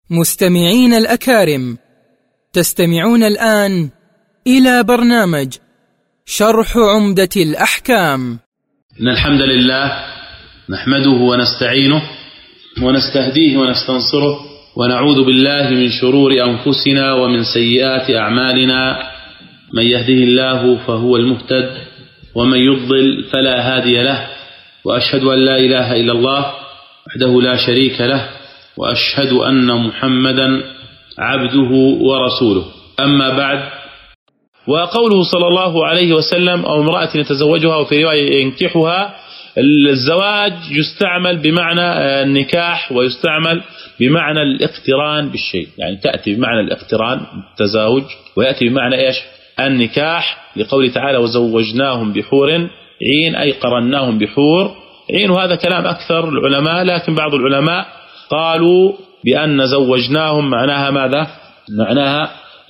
مستمعين الأكارم، تستمعون الآن إلى برنامج شرح عمدة الأحكام. إن الحمد لله نحمده ونستعينه ونستهديه ونستنصره ونعوذ بالله من شرور أنفسنا ومن سيئات أعمالنا. من يهده الله فهو المهتد ومن يضلل فلا هادي له، وأشهد أن لا إله إلا الله وحده لا شريك له، وأشهد أن محمدا عبده ورسوله. أما بعد، وقوله صلى الله عليه وسلم أو امرأة يتزوجها، وفي رواية ينكحها، الزواج يستعمل بمعنى النكاح ويستعمل بمعنى الاقتران بالشيء، يعني تأتي بمعنى الاقتران التزاوج ويأتي بمعنى إيش؟ النكاح، لقوله تعالى وزوجناهم بحور عين، أي قرناهم بحور عين. وهذا كلام أكثر العلماء، لكن بعض العلماء قالوا بأن زوجناهم معناها ماذا؟ معناها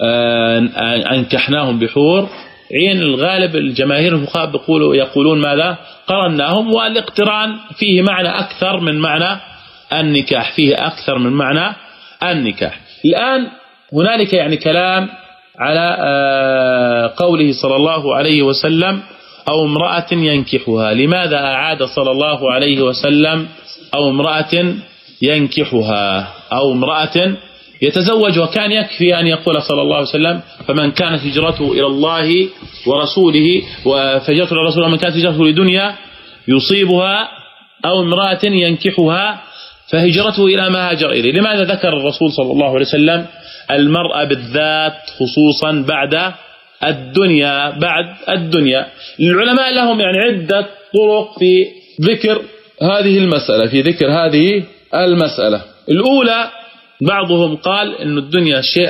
أنكحناهم بحور عين. الغالب الجماهير الفقهاء يقولون ماذا؟ قرناهم. والاقتران فيه معنى أكثر من معنى النكاح، فيه أكثر من معنى النكاح. الآن هنالك يعني كلام على قوله صلى الله عليه وسلم أو امرأة ينكحها. لماذا أعاد صلى الله عليه وسلم أو امرأة ينكحها أو امرأة يتزوج؟ وكان يكفي أن يقول صلى الله عليه وسلم فمن كانت هجرته إلى الله ورسوله فهجرته إلى الرسول، ومن كانت هجرته لدنيا يصيبها أو امرأة ينكحها فهجرته إلى ما هاجر إليه. لماذا ذكر الرسول صلى الله عليه وسلم المرأة بالذات خصوصا بعد الدنيا؟ بعد الدنيا العلماء لهم يعني عدة طرق في ذكر هذه المسألة، في ذكر هذه المسألة. الأولى بعضهم قال إن الدنيا شيء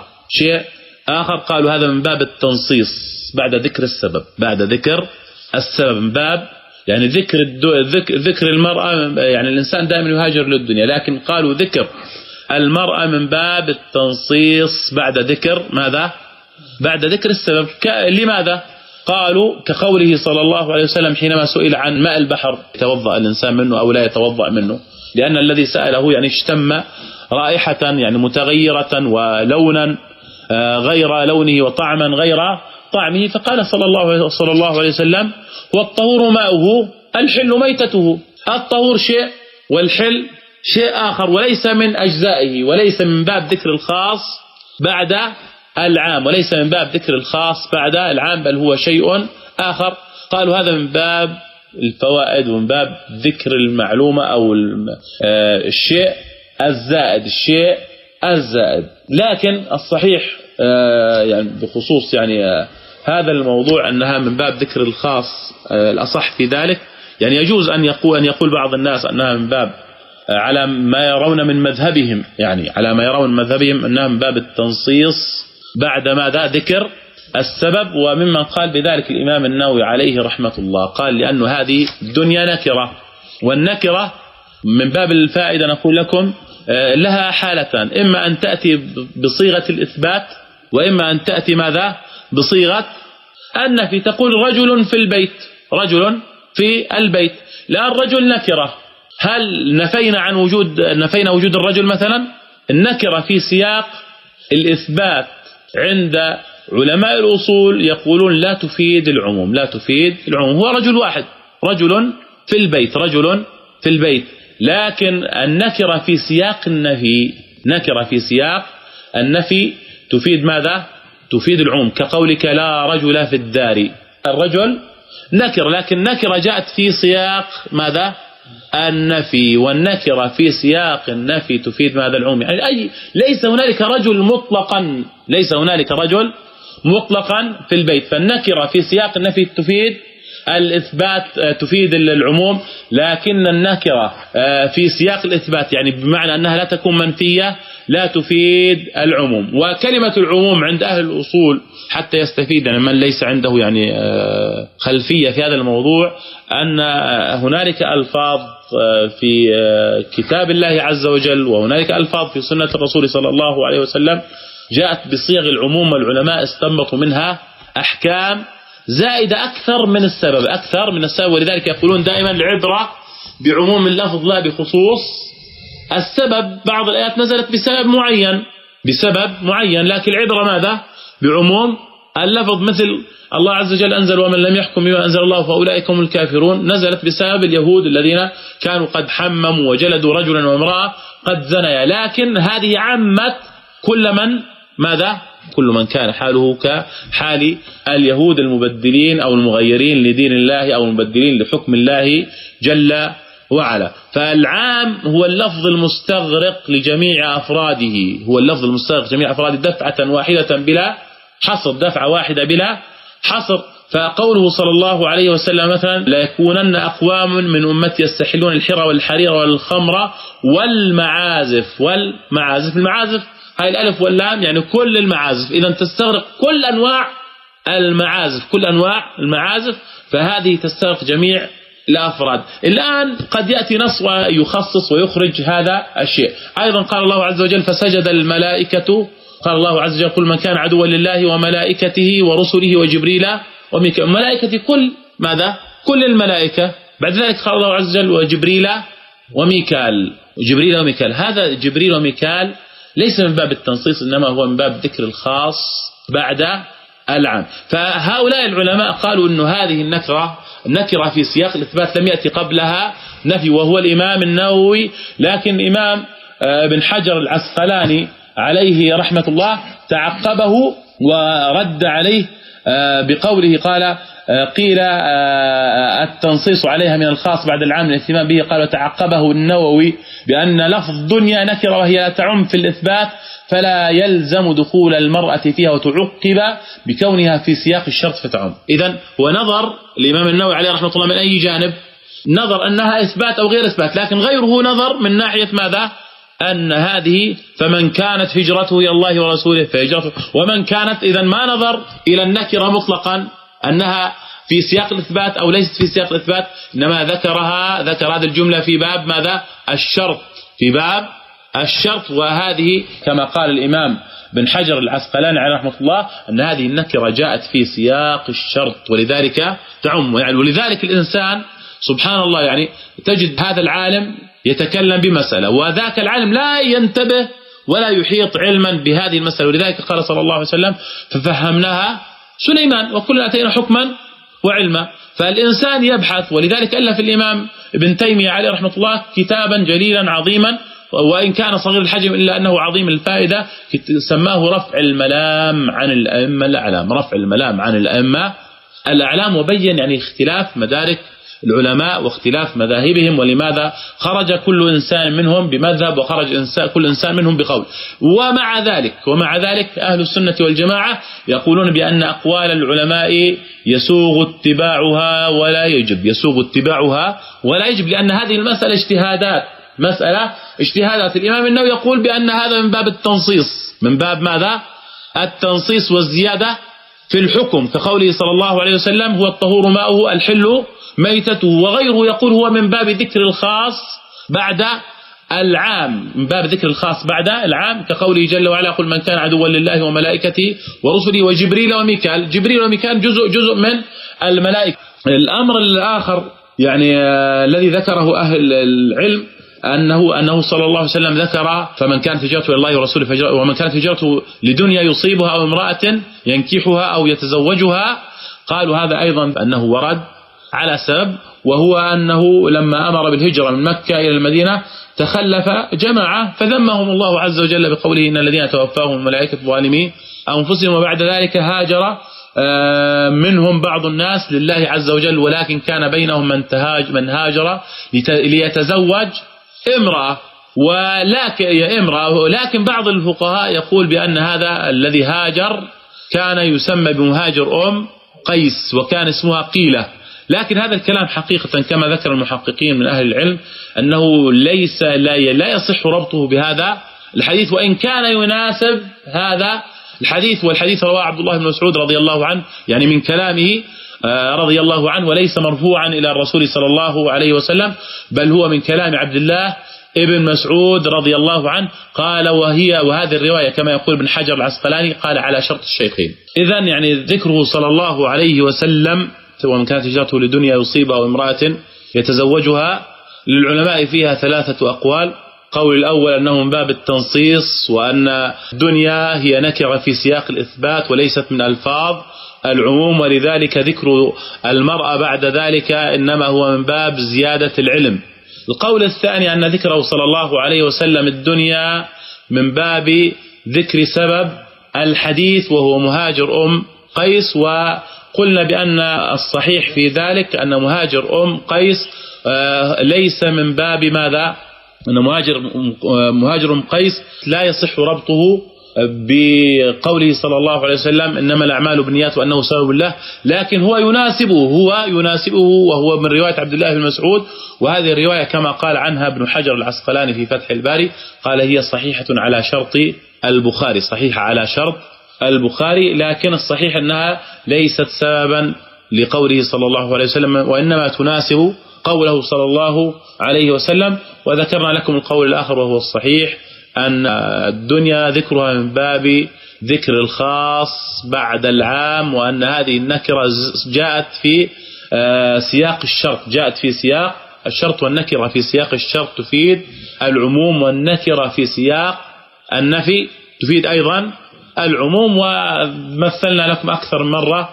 آخر، قالوا هذا من باب التنصيص بعد ذكر السبب، بعد ذكر السبب، من باب يعني ذكر المرأة، يعني الإنسان دائما يهاجر للدنيا، لكن قالوا ذكر المرأة من باب التنصيص بعد ذكر ماذا؟ بعد ذكر السبب. لماذا؟ قالوا كقوله صلى الله عليه وسلم حينما سئل عن ماء البحر يتوضأ الإنسان منه أو لا يتوضأ منه، لأن الذي سأله يعني اشتم رائحة يعني متغيرة ولونا غير لونه وطعما غير طعمه، فقال صلى الله عليه وسلم والطهور ماؤه الحل ميتته. الطهور شيء والحل شيء آخر، وليس من أجزائه، وليس من باب ذكر الخاص بعد العام، وليس من باب ذكر الخاص بعد العام، بل هو شيء آخر. قالوا هذا من باب الفوائد ومن باب ذكر المعلومة أو الشيء الزائد. لكن الصحيح يعني بخصوص يعني هذا الموضوع أنها من باب ذكر الخاص. الأصح في ذلك يعني يجوز أن يقول بعض الناس أنها من باب على ما يرون من مذهبهم، يعني على ما يرون من مذهبهم أنها من باب التنصيص بعد ماذا؟ ذكر السبب. وممن قال بذلك الإمام النووي عليه رحمة الله، قال لأن هذه الدنيا نكرة، والنكرة من باب الفائدة نقول لكم لها حالتان، إما أن تأتي بصيغة الإثبات، وإما أن تأتي ماذا؟ بصيغة النفي. تقول رجل في البيت، رجل في البيت. الآن رجل نكرة، هل نفينا وجود الرجل مثلا؟ النكرة في سياق الإثبات عند علماء الأصول يقولون لا تفيد العموم، لا تفيد العموم. هو رجل واحد، رجل في البيت، رجل في البيت. لكن النكرة في سياق النفي، نكرة في سياق النفي تفيد ماذا؟ تفيد العموم، كقولك لا رجل في الدار. الرجل نكرة، لكن نكرة جاءت في سياق ماذا؟ النفي، والنكرة في سياق النفي تفيد ماذا؟ العموم. يعني ليس هنالك رجل مطلقا، ليس هنالك رجل مطلقا في البيت. فالنكرة في سياق النفي تفيد الإثبات، تفيد العموم، لكن النكرة في سياق الإثبات يعني بمعنى أنها لا تكون منفية لا تفيد العموم. وكلمة العموم عند أهل الأصول حتى يستفيد يعني من ليس عنده يعني خلفية في هذا الموضوع، أن هنالك ألفاظ في كتاب الله عز وجل وهنالك ألفاظ في سنة الرسول صلى الله عليه وسلم جاءت بصيغ العموم، والعلماء استنبطوا منها أحكام زائدة أكثر من السبب، ولذلك يقولون دائما العبرة بعموم اللفظ لا بخصوص السبب بعض الآيات نزلت بسبب معين، لكن العبرة ماذا؟ بعموم اللفظ، مثل الله عز وجل أنزل ومن لم يحكم بما أنزل الله فأولئك هم الكافرون، نزلت بسبب اليهود الذين كانوا قد حمموا وجلدوا رجلا وامرأة قد زنيا، لكن هذه عمت كل من ماذا؟ كل من كان حاله كحال اليهود المبدلين أو المغيرين لدين الله أو المبدلين لحكم الله جل وعلا. فالعام هو اللفظ المستغرق لجميع أفراده، هو اللفظ المستغرق لجميع أفراده دفعة واحدة بلا حصر، دفعة واحدة بلا حصر. فقوله صلى الله عليه وسلم مثلا لا يكونن أقوام من أمتي يستحلون الحر والحرير والخمر والمعازف. المعازف هاي الألف واللام يعني كل المعازف، إذا تستغرق كل أنواع المعازف، كل أنواع المعازف، فهذه تستغرق جميع الأفراد. الآن قد يأتي نص ويخصص ويخرج هذا الشيء. أيضا قال الله عز وجل فسجد الملائكة، قال الله عز وجل قل من كان عدوا لله وملائكته ورسله وجبريل وميكال، ملائكة كل ماذا؟ كل الملائكة. بعد ذلك قال الله عز وجل وجبريل وميكال، جبريل وميكال. هذا جبريل وميكال ليس من باب التنصيص، إنما هو من باب ذكر الخاص بعد العام. فهؤلاء العلماء قالوا أن هذه النكرة في سياق الإثبات لم يأتي قبلها نفي، وهو الإمام النووي. لكن الإمام ابن حجر العسقلاني عليه رحمة الله تعقبه ورد عليه بقوله قال قيل التنصيص عليها من الخاص بعد العام الاهتمام به، قال وتعقبه النووي بأن لفظ دنيا نكرة وهي لا تعم في الإثبات فلا يلزم دخول المرأة فيها، وتعقب بكونها في سياق الشرط فتعم. إذن هو نظر الإمام النووي عليه رحمة الله من أي جانب؟ نظر أنها إثبات أو غير إثبات، لكن غيره نظر من ناحية ماذا؟ أن هذه فمن كانت هجرته إلى الله ورسوله فهجرته، ومن كانت إذن ما نظر إلى النكرة مطلقا أنها في سياق الإثبات أو ليست في سياق الإثبات، إنما ذكر هذه الجملة في باب ماذا؟ الشرط، في باب الشرط. وهذه كما قال الإمام بن حجر العسقلاني عليه رحمة الله أن هذه النكرة جاءت في سياق الشرط ولذلك تعم. يعني ولذلك الإنسان سبحان الله يعني تجد هذا العالم يتكلم بمسألة وذاك العالم لا ينتبه ولا يحيط علما بهذه المسألة، ولذلك قال صلى الله عليه وسلم ففهمناها سليمان وكلنا أتينا حكما وعلما. فالإنسان يبحث، ولذلك ألف الإمام ابن تيمية عليه رحمة الله كتابا جليلا عظيما، وإن كان صغير الحجم إلا أنه عظيم الفائدة، سماه رفع الملام عن الأئمة الأعلام، رفع الملام عن الأئمة الأعلام، وبين يعني اختلاف مدارك العلماء واختلاف مذاهبهم، ولماذا خرج كل إنسان منهم بمذهب وخرج كل إنسان منهم بقول. ومع ذلك أهل السنة والجماعة يقولون بأن أقوال العلماء يسوغ اتباعها ولا يجب، لأن هذه المسألة اجتهادات. الإمام النووي يقول بأن هذا من باب التنصيص، من باب ماذا؟ التنصيص والزيادة في الحكم، كقوله صلى الله عليه وسلم هو الطهور ماؤه الحل ميتته، وغيره يقول هو من باب ذكر الخاص بعد العام، من باب ذكر الخاص بعد العام، كقوله جل وعلا قل من كان عدوا لله وملائكته ورسله وجبريل وميكال. جبريل وميكال جزء من الملائكة. الأمر الآخر يعني الذي ذكره أهل العلم أنه صلى الله عليه وسلم ذكر فمن كانت هجرته إلى الله ورسوله ومن كانت هجرته لدنيا يصيبها أو امرأة ينكحها أو يتزوجها، قالوا هذا أيضا أنه ورد على سبب، وهو أنه لما أمر بالهجرة من مكة إلى المدينة تخلف جماعة فذمهم الله عز وجل بقوله إن الذين توفاهم الملائكة ظالمي أنفسهم، وبعد ذلك هاجر منهم بعض الناس لله عز وجل، ولكن كان بينهم من هاجر ليتزوج امرأة، ولكن بعض الفقهاء يقول بأن هذا الذي هاجر كان يسمى بمهاجر أم قيس وكان اسمها قيلة. لكن هذا الكلام حقيقة كما ذكر المحققين من أهل العلم أنه لا يصح ربطه بهذا الحديث، وإن كان يناسب هذا الحديث، والحديث رواه عبد الله بن مسعود رضي الله عنه يعني من كلامه رضي الله عنه، وليس مرفوعا إلى الرسول صلى الله عليه وسلم، بل هو من كلام عبد الله ابن مسعود رضي الله عنه. قال وهذه الرواية كما يقول ابن حجر العسقلاني قال على شرط الشيخين. إذن يعني ذكره صلى الله عليه وسلم ومن كانت هجرته لدنيا يصيبها أو امرأة يتزوجها، للعلماء فيها 3 أقوال. قول الأول أنه من باب التنصيص، وأن الدنيا هي نكرة في سياق الإثبات وليست من ألفاظ العموم، ولذلك ذكر المرأة بعد ذلك إنما هو من باب زيادة العلم. القول الثاني أن ذكره صلى الله عليه وسلم الدنيا من باب ذكر سبب الحديث وهو مهاجر قيس، وقلنا بأن الصحيح في ذلك أن مهاجر قيس ليس من باب ماذا؟ أن مهاجر قيس لا يصح ربطه بقوله صلى الله عليه وسلم إنما الأعمال بالنيات وأنه سبب الله، لكن هو يناسبه وهو من رواية عبد الله بن مسعود، وهذه الرواية كما قال عنها ابن حجر العسقلاني في فتح الباري قال هي صحيحة على شرط البخاري، صحيحة على شرط البخاري، لكن الصحيح أنها ليست سببا لقوله صلى الله عليه وسلم، وإنما تناسب قوله صلى الله عليه وسلم. وذكرنا لكم القول الآخر وهو الصحيح أن الدنيا ذكرها من باب ذكر الخاص بعد العام، وأن هذه النكرة جاءت في سياق الشرط، جاءت في سياق الشرط، والنكرة في سياق الشرط تفيد العموم، والنكرة في سياق النفي تفيد أيضا العموم. ومثلنا لكم أكثر من مرة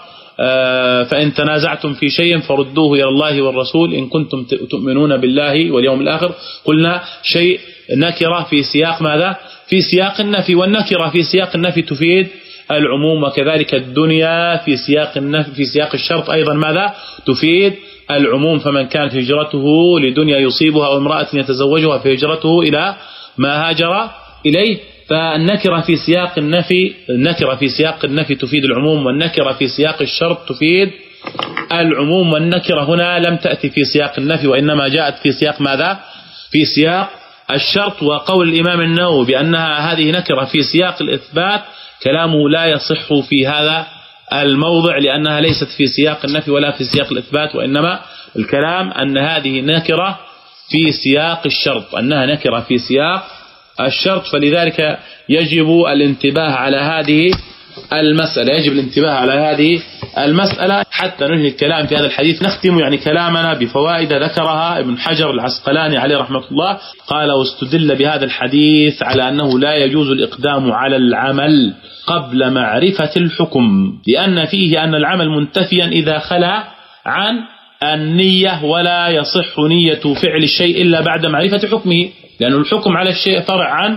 فإن تنازعتم في شيء فردوه إلى الله والرسول إن كنتم تؤمنون بالله واليوم الآخر. قلنا شيء نكرة في سياق ماذا؟ في سياق النفي، والنكرة في سياق النفي تفيد العموم، وكذلك الدنيا في سياق النفي في سياق الشرط أيضا ماذا؟ تفيد العموم. فمن كانت هجرته لدنيا يصيبها أو امرأة يتزوجها فهجرته إلى ما هاجر إليه. فالنكرة في سياق النفي، النكرة في سياق النفي تفيد العموم، والنكرة في سياق الشرط تفيد العموم. والنكرة هنا لم تأتي في سياق النفي وإنما جاءت في سياق ماذا؟ في سياق الشرط. وقول الإمام النووي بأنها هذه نكرة في سياق الإثبات كلامه لا يصح في هذا الموضع، لأنها ليست في سياق النفي ولا في سياق الإثبات، وإنما الكلام أن هذه نكرة في سياق الشرط، أنها نكرة في سياق الشرط. فلذلك يجب الانتباه على هذه المسألة، يجب الانتباه على هذه المسألة حتى ننهي الكلام في هذا الحديث. نختم يعني كلامنا بفوائد ذكرها ابن حجر العسقلاني عليه رحمة الله. قال: واستدل بهذا الحديث على أنه لا يجوز الإقدام على العمل قبل معرفة الحكم، لأن فيه أن العمل منتفيا إذا خلا عن النية، ولا يصح نية فعل الشيء إلا بعد معرفة حكمه، لأن الحكم على الشيء فرع عن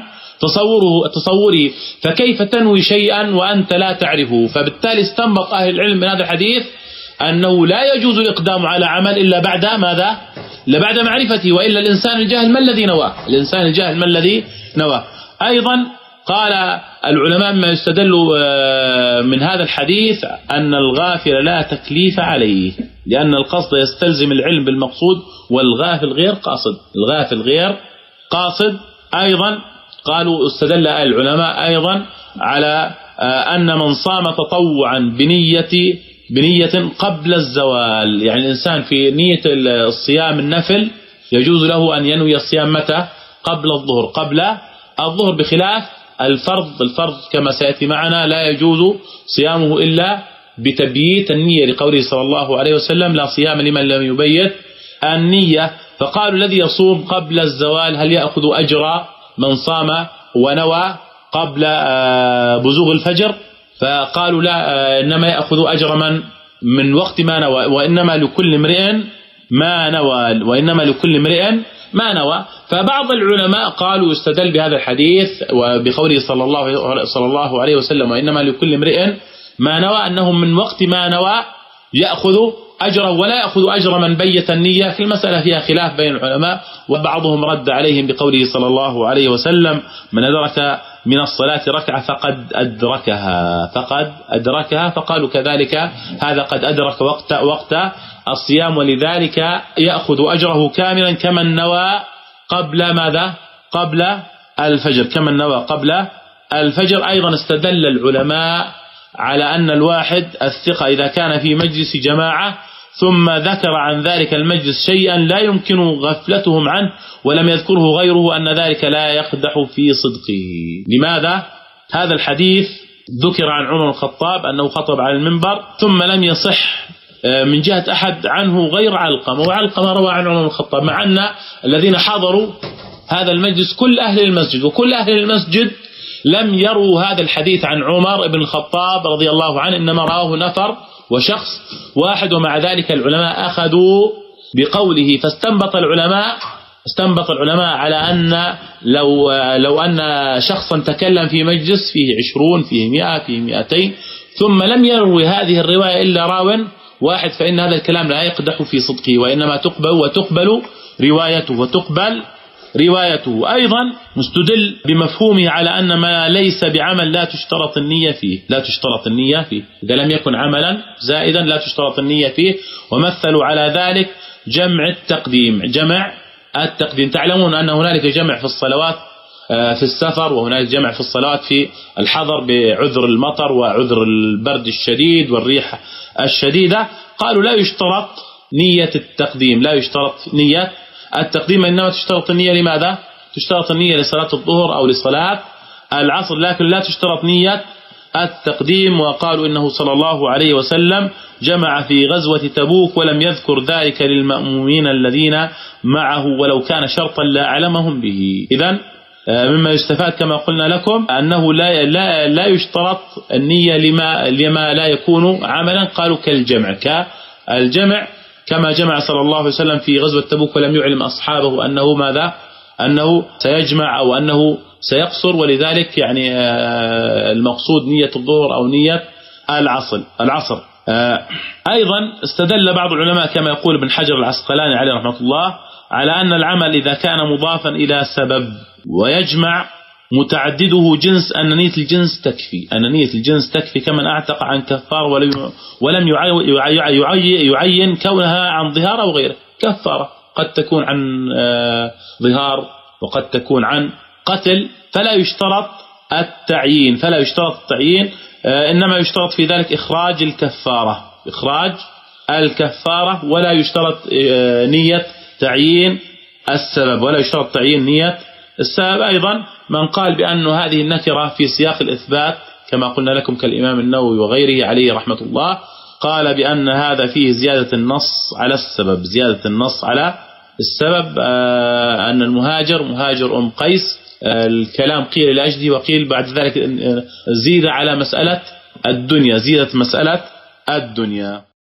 تصوره، فكيف تنوي شيئا وأنت لا تعرفه؟ فبالتالي استنبط أهل العلم من هذا الحديث أنه لا يجوز الإقدام على عمل إلا بعد ماذا؟ إلا بعد معرفته، وإلا الإنسان الجاهل ما الذي نواه؟ الإنسان الجاهل ما الذي نواه؟ أيضا قال العلماء ما يستدل من هذا الحديث أن الغافل لا تكليف عليه، لأن القصد يستلزم العلم بالمقصود، والغافل غير قاصد، الغافل غير قاصد. أيضا قالوا استدل العلماء أيضا على أن من صام تطوعا بنية قبل الزوال، يعني الإنسان في نية الصيام النفل يجوز له أن ينوي الصيام متى؟ قبل الظهر، بخلاف الفرض كما سيأتي معنا لا يجوز صيامه إلا بتبييت النية، لقوله صلى الله عليه وسلم: لا صيام لمن لم يبيت النية. فقالوا الذي يصوم قبل الزوال هل يأخذ أجر من صام ونوى قبل بزوغ الفجر؟ فقالوا لا، إنما يأخذ أجر من وقت ما نوى، وإنما لكل امرئ ما نوى. فبعض العلماء قالوا يستدل بهذا الحديث وبقوله صلى الله عليه وسلم: وإنما لكل امرئ ما نوى، أنهم من وقت ما نوى يأخذ أجره ولا يأخذ أجر من بيت النية. في المسألة فيها خلاف بين العلماء، وبعضهم رد عليهم بقوله صلى الله عليه وسلم: من أدرك من الصلاة ركعة فقد أدركها. فقالوا كذلك هذا قد أدرك وقت الصيام، ولذلك يأخذ أجره كاملا كمن نوى قبل ماذا؟ قبل الفجر، كمن نوى قبل الفجر. أيضا استدل العلماء على أن الواحد الثقة إذا كان في مجلس جماعة ثم ذكر عن ذلك المجلس شيئا لا يمكن غفلتهم عنه ولم يذكره غيره، أن ذلك لا يقدح في صدقه. لماذا؟ هذا الحديث ذكر عن عمر الخطاب أنه خطب على المنبر ثم لم يصح من جهة أحد عنه غير علقمة، وعلقمة روى عن عمر الخطاب، مع أن الذين حضروا هذا المجلس كل أهل المسجد، وكل أهل المسجد لم يروا هذا الحديث عن عمر بن الخطاب رضي الله عنه، إنما راه نفر وشخص واحد، ومع ذلك العلماء أخذوا بقوله. فاستنبط العلماء على أن لو أن شخصا تكلم في مجلس فيه 20 فيه 100 فيه 200 ثم لم يروي هذه الرواية إلا راو واحد، فإن هذا الكلام لا يقدح في صدقه، وإنما تقبل روايته. أيضا مستدل بمفهومه على أن ما ليس بعمل لا تشترط النية فيه، إذا لم يكن عملا زائدا لا تشترط النية فيه. ومثلوا على ذلك جمع التقديم. تعلمون أن هنالك جمع في الصلوات في السفر، وهنالك جمع في الصلوات في الحضر بعذر المطر وعذر البرد الشديد والريح الشديدة. قالوا لا يشترط نية التقديم، إنما تشترط النية. لماذا؟ تشترط النية لصلاة الظهر أو لصلاة العصر، لكن لا تشترط نية التقديم. وقالوا إنه صلى الله عليه وسلم جمع في غزوة تبوك ولم يذكر ذلك للمأمومين الذين معه، ولو كان شرطا لا أعلمهم به. إذن مما يستفاد كما قلنا لكم أنه لا يشترط النية لما لا يكون عملا. قالوا كالجمع كما جمع صلى الله عليه وسلم في غزوة تبوك ولم يعلم أصحابه أنه سيجمع أو أنه سيقصر، ولذلك يعني المقصود نية الظهر أو نية العصر. أيضا استدل بعض العلماء كما يقول ابن حجر العسقلاني عليه رحمة الله على أن العمل إذا كان مضافا إلى سبب ويجمع متعدده جنس أن نية الجنس تكفي كمن أعتق عن كفار ولم يعين كونها عن ظهار أو غيره. كفارة قد تكون عن ظهار وقد تكون عن قتل، فلا يشترط التعيين، إنما يشترط في ذلك إخراج الكفارة، ولا يشترط نية تعيين السبب. أيضا من قال بأن هذه النكرة في سياق الإثبات كما قلنا لكم كالإمام النووي وغيره عليه رحمة الله، قال بأن هذا فيه زيادة النص على السبب، أن المهاجر مهاجر قيس. الكلام قيل لأجله، وقيل بعد ذلك زيد على مسألة الدنيا.